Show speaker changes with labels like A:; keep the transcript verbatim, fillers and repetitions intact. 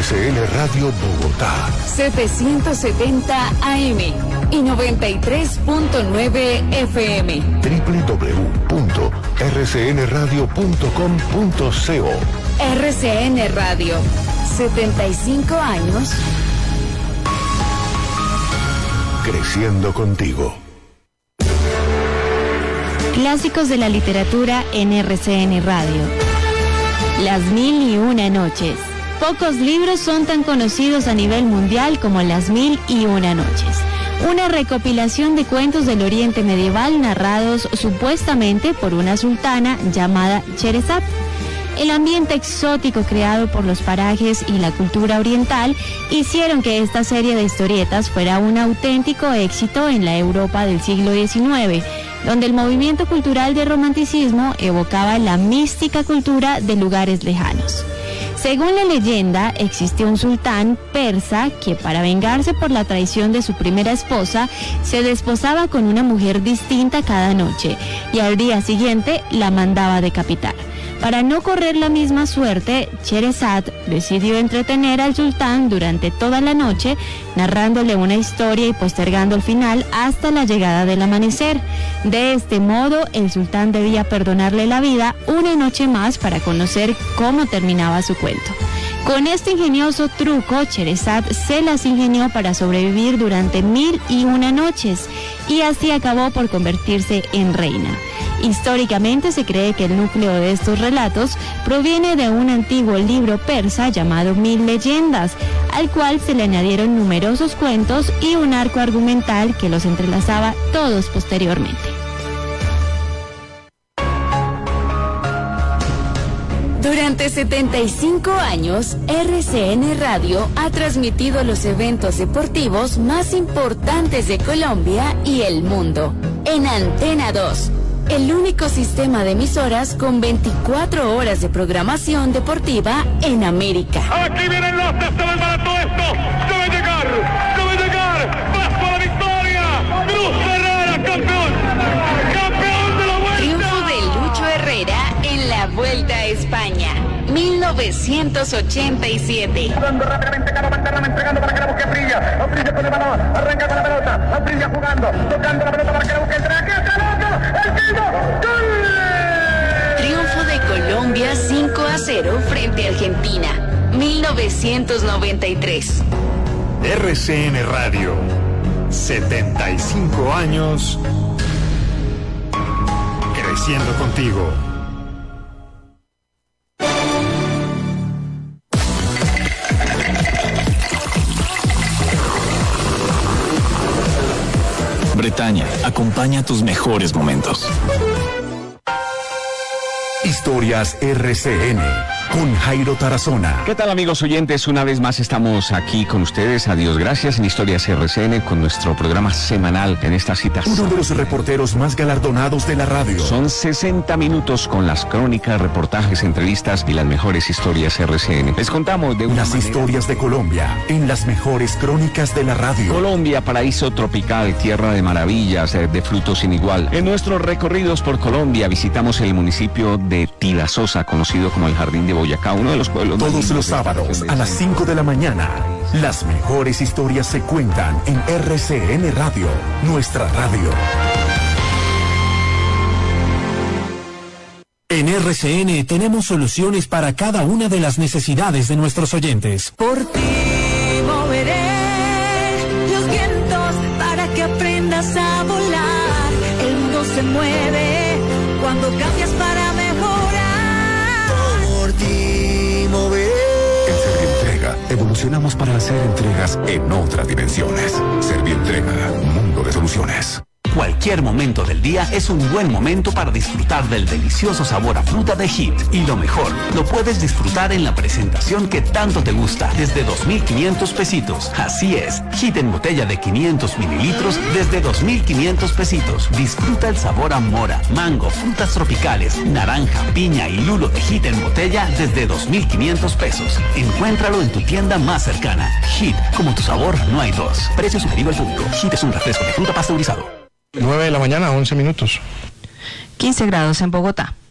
A: C N Radio Bogotá.
B: setecientos setenta A M y noventa y tres punto nueve F M.
A: doble u doble u doble u punto r c n radio punto com punto co.
B: R C N Radio, setenta y cinco años.
A: Creciendo contigo.
C: Clásicos de la literatura en R C N Radio. Las mil y una noches. Pocos libros son tan conocidos a nivel mundial como Las mil y una noches. Una recopilación de cuentos del Oriente medieval narrados supuestamente por una sultana llamada Sherezad. El ambiente exótico creado por los parajes y la cultura oriental hicieron que esta serie de historietas fuera un auténtico éxito en la Europa del siglo diecinueve, donde el movimiento cultural del romanticismo evocaba la mística cultura de lugares lejanos. Según la leyenda, existió un sultán persa que, para vengarse por la traición de su primera esposa, se desposaba con una mujer distinta cada noche y al día siguiente la mandaba decapitar. Para no correr la misma suerte, Sherezad decidió entretener al sultán durante toda la noche, narrándole una historia y postergando el final hasta la llegada del amanecer. De este modo, el sultán debía perdonarle la vida una noche más para conocer cómo terminaba su cuento. Con este ingenioso truco, Sherezad se las ingenió para sobrevivir durante mil y una noches y así acabó por convertirse en reina. Históricamente se cree que el núcleo de estos relatos proviene de un antiguo libro persa llamado Mil Leyendas, al cual se le añadieron numerosos cuentos y un arco argumental que los entrelazaba todos posteriormente.
B: Durante setenta y cinco años, R C N Radio ha transmitido los eventos deportivos más importantes de Colombia y el mundo. En Antena dos, el único sistema de emisoras con veinticuatro horas de programación deportiva en América.
D: Aquí vienen los se va para todo esto. Debe llegar, debe llegar. Paso a la victoria. Cruz Herrera, campeón. Campeón de la vuelta.
B: Triunfo de Lucho Herrera en la Vuelta a España, mil novecientos ochenta y siete.
D: Jugando rápidamente, Caro Valderrama entregando para que la busque Aprilla. Aprilla con el balón, arranca con la pelota. Aprilla jugando, tocando la pelota para que la busque el traque. ¡Está loco! ¡El tiro! ¡Gol!
B: Triunfo de Colombia cinco a cero frente a Argentina, mil novecientos noventa y tres.
E: R C N Radio, setenta y cinco años, creciendo contigo.
F: Bretaña, acompaña tus mejores momentos.
A: Historias R C N con Jairo Tarazona.
G: ¿Qué tal, amigos oyentes? Una vez más estamos aquí con ustedes. Adiós, gracias, en Historias R C N con nuestro programa semanal en esta cita.
A: Uno de los reporteros más galardonados de la radio.
G: Son sesenta minutos con las crónicas, reportajes, entrevistas y las mejores historias R C N. Les contamos de una
A: Las
G: manera...
A: historias de Colombia en las mejores crónicas de la radio.
G: Colombia, paraíso tropical, tierra de maravillas, de frutos sin igual. En nuestros recorridos por Colombia visitamos el municipio de Tidasosa, conocido como el Jardín de Boyacá, uno de los pueblos...
A: Todos los sábados a las cinco de la mañana. Las mejores historias se cuentan en R C N Radio, nuestra radio.
H: En R C N tenemos soluciones para cada una de las necesidades de nuestros oyentes.
I: Por ti moveré los vientos para que aprendas a volar. El mundo se mueve cuando cambias para mejorar.
A: Por ti moveré. En Servientrega evolucionamos para hacer entregas en otras dimensiones. Servientrega, mundo de soluciones.
J: Cualquier momento del día es un buen momento para disfrutar del delicioso sabor a fruta de Hit. Y lo mejor, lo puedes disfrutar en la presentación que tanto te gusta, desde dos mil quinientos pesitos. Así es, Hit en botella de quinientos mililitros desde dos mil quinientos pesitos. Disfruta el sabor a mora, mango, frutas tropicales, naranja, piña y lulo de Hit en botella desde dos mil quinientos pesos. Encuéntralo en tu tienda más cercana. Hit, como tu sabor no hay dos. Precio sugerido al público. Hit es un refresco de fruta pasteurizado.
K: nueve de la mañana, once minutos.
C: quince grados en Bogotá.